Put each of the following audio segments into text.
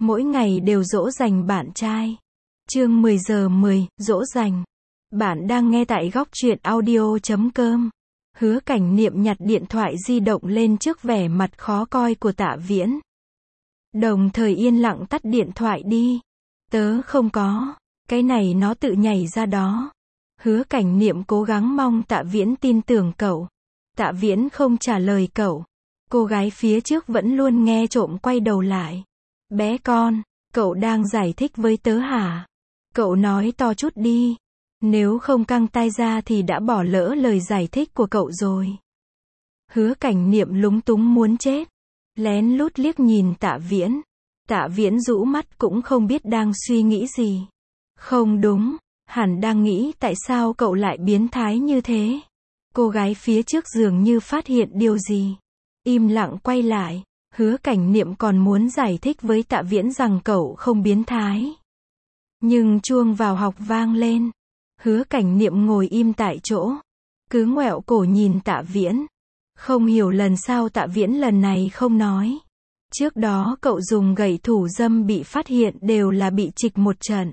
Mỗi ngày đều dỗ dành bạn trai. Chương 10 giờ 10, dỗ dành. Bạn đang nghe tại góc truyện audio.com. Hứa Cảnh Niệm nhặt điện thoại di động lên trước vẻ mặt khó coi của Tạ Viễn. Đồng thời yên lặng tắt điện thoại đi. Tớ không có. Cái này nó tự nhảy ra đó. Hứa Cảnh Niệm cố gắng mong Tạ Viễn tin tưởng cậu. Tạ Viễn không trả lời cậu. Cô gái phía trước vẫn luôn nghe trộm quay đầu lại. Bé con, cậu đang giải thích với tớ hả? Cậu nói to chút đi. Nếu không căng tai ra thì đã bỏ lỡ lời giải thích của cậu rồi. Hứa Cảnh Niệm lúng túng muốn chết. Lén lút liếc nhìn Tạ Viễn. Tạ Viễn rũ mắt cũng không biết đang suy nghĩ gì. Không đúng, hẳn đang nghĩ tại sao cậu lại biến thái như thế. Cô gái phía trước dường như phát hiện điều gì. Im lặng quay lại. Hứa Cảnh Niệm còn muốn giải thích với Tạ Viễn rằng cậu không biến thái. Nhưng chuông vào học vang lên. Hứa Cảnh Niệm ngồi im tại chỗ. Cứ ngoẹo cổ nhìn Tạ Viễn. Không hiểu lần sau Tạ Viễn lần này không nói. Trước đó cậu dùng gậy thủ dâm bị phát hiện đều là bị trịch một trận.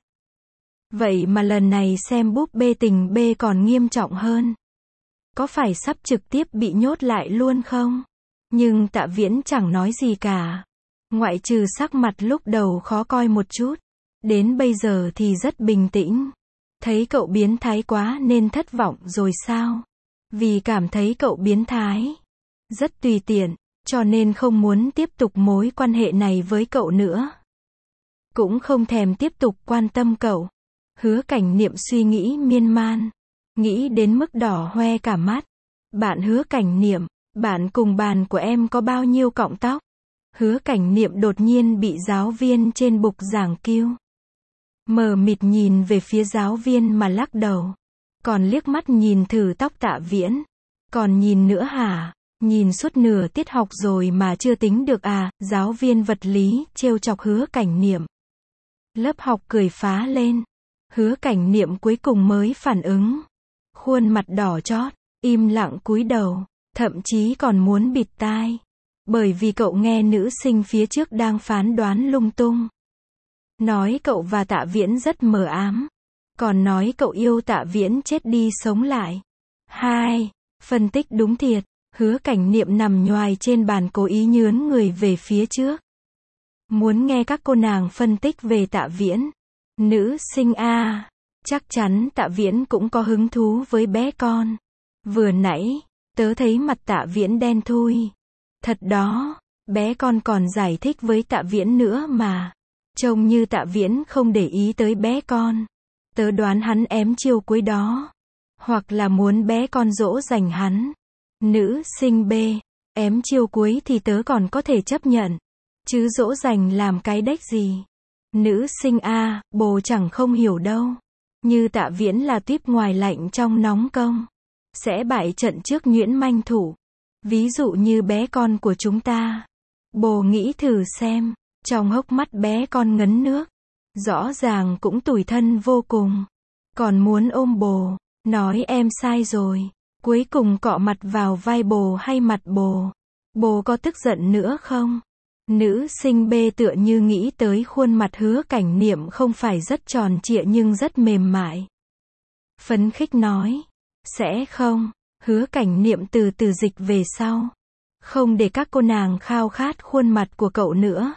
Vậy mà lần này xem búp bê tình bê còn nghiêm trọng hơn. Có phải sắp trực tiếp bị nhốt lại luôn không? Nhưng Tạ Viễn chẳng nói gì cả. Ngoại trừ sắc mặt lúc đầu khó coi một chút. Đến bây giờ thì rất bình tĩnh. Thấy cậu biến thái quá nên thất vọng rồi sao? Vì cảm thấy cậu biến thái. Rất tùy tiện, cho nên không muốn tiếp tục mối quan hệ này với cậu nữa. Cũng không thèm tiếp tục quan tâm cậu. Hứa Cảnh Niệm suy nghĩ miên man. Nghĩ đến mức đỏ hoe cả mắt. Bạn Hứa Cảnh Niệm, bạn cùng bàn của em có bao nhiêu cọng tóc? Hứa Cảnh Niệm đột nhiên bị giáo viên trên bục giảng kêu. Mờ mịt nhìn về phía giáo viên mà lắc đầu. Còn liếc mắt nhìn thử tóc Tạ Viễn. Còn nhìn nữa hả? Nhìn suốt nửa tiết học rồi mà chưa tính được à? Giáo viên vật lý trêu chọc Hứa Cảnh Niệm. Lớp học cười phá lên. Hứa Cảnh Niệm cuối cùng mới phản ứng. Khuôn mặt đỏ chót, im lặng cúi đầu, thậm chí còn muốn bịt tai. Bởi vì cậu nghe nữ sinh phía trước đang phán đoán lung tung. Nói cậu và Tạ Viễn rất mờ ám. Còn nói cậu yêu Tạ Viễn chết đi sống lại. Phân tích đúng thiệt. Hứa Cảnh Niệm nằm nhoài trên bàn cố ý nhướn người về phía trước. Muốn nghe các cô nàng phân tích về Tạ Viễn. Nữ sinh A. Chắc chắn Tạ Viễn cũng có hứng thú với bé con. Vừa nãy, tớ thấy mặt Tạ Viễn đen thui. Thật đó, bé con còn giải thích với Tạ Viễn nữa mà. Trông như Tạ Viễn không để ý tới bé con. Tớ đoán hắn ém chiêu cuối đó. Hoặc là muốn bé con dỗ dành hắn. Nữ sinh B. Ém chiêu cuối thì tớ còn có thể chấp nhận. Chứ dỗ dành làm cái đếch gì. Nữ sinh A. Bồ chẳng không hiểu đâu. Như Tạ Viễn là tuýp ngoài lạnh trong nóng công. Sẽ bại trận trước nhuyễn manh thủ. Ví dụ như bé con của chúng ta. Bồ nghĩ thử xem. Trong hốc mắt bé con ngấn nước. Rõ ràng cũng tủi thân vô cùng. Còn muốn ôm bồ. Nói em sai rồi. Cuối cùng cọ mặt vào vai bồ hay mặt bồ. Bồ có tức giận nữa không? Nữ sinh B tựa như nghĩ tới khuôn mặt Hứa Cảnh Niệm không phải rất tròn trịa nhưng rất mềm mại. Phấn khích nói. Sẽ không. Hứa Cảnh Niệm từ từ dịch về sau. Không để các cô nàng khao khát khuôn mặt của cậu nữa.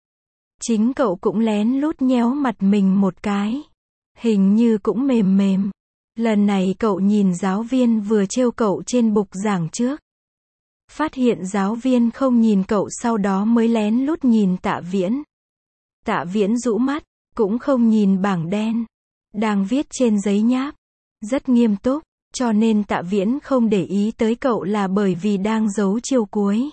Chính cậu cũng lén lút nhéo mặt mình một cái. Hình như cũng mềm mềm. Lần này cậu nhìn giáo viên vừa trêu cậu trên bục giảng trước. Phát hiện giáo viên không nhìn cậu sau đó mới lén lút nhìn Tạ Viễn. Tạ Viễn rũ mắt, cũng không nhìn bảng đen. Đang viết trên giấy nháp. Rất nghiêm túc, cho nên Tạ Viễn không để ý tới cậu là bởi vì đang giấu chiêu cuối.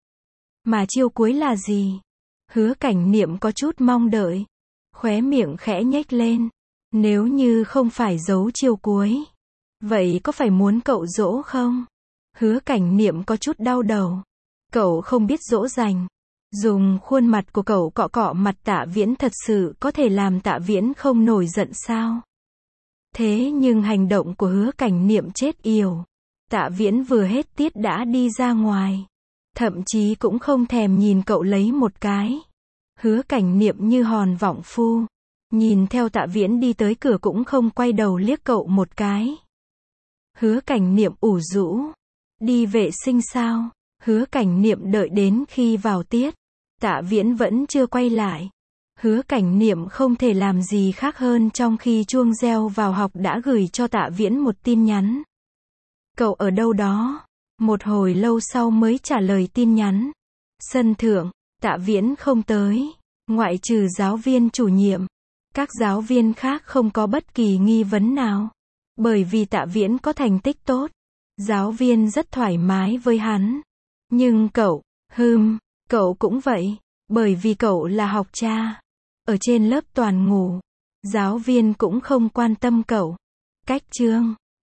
Mà chiêu cuối là gì? Hứa Cảnh Niệm có chút mong đợi. Khóe miệng khẽ nhếch lên. Nếu như không phải giấu chiêu cuối. Vậy có phải muốn cậu dỗ không? Hứa Cảnh Niệm có chút đau đầu. Cậu không biết dỗ dành. Dùng khuôn mặt của cậu cọ cọ mặt Tạ Viễn thật sự có thể làm Tạ Viễn không nổi giận sao? Thế nhưng hành động của Hứa Cảnh Niệm chết yểu. Tạ Viễn vừa hết tiết đã đi ra ngoài. Thậm chí cũng không thèm nhìn cậu lấy một cái. Hứa Cảnh Niệm như hòn vọng phu. Nhìn theo Tạ Viễn đi tới cửa cũng không quay đầu liếc cậu một cái. Hứa Cảnh Niệm ủ rũ. Đi vệ sinh sao? Hứa Cảnh Niệm đợi đến khi vào tiết. Tạ Viễn vẫn chưa quay lại. Hứa Cảnh Niệm không thể làm gì khác hơn trong khi chuông reo vào học đã gửi cho Tạ Viễn một tin nhắn. Cậu ở đâu đó? Một hồi lâu sau mới trả lời tin nhắn. Sân thượng, Tạ Viễn không tới. Ngoại trừ giáo viên chủ nhiệm. Các giáo viên khác không có bất kỳ nghi vấn nào. Bởi vì Tạ Viễn có thành tích tốt. Giáo viên rất thoải mái với hắn. Nhưng cậu, cậu cũng vậy. Bởi vì cậu là học cha. Ở trên lớp toàn ngủ. Giáo viên cũng không quan tâm cậu. Cách chương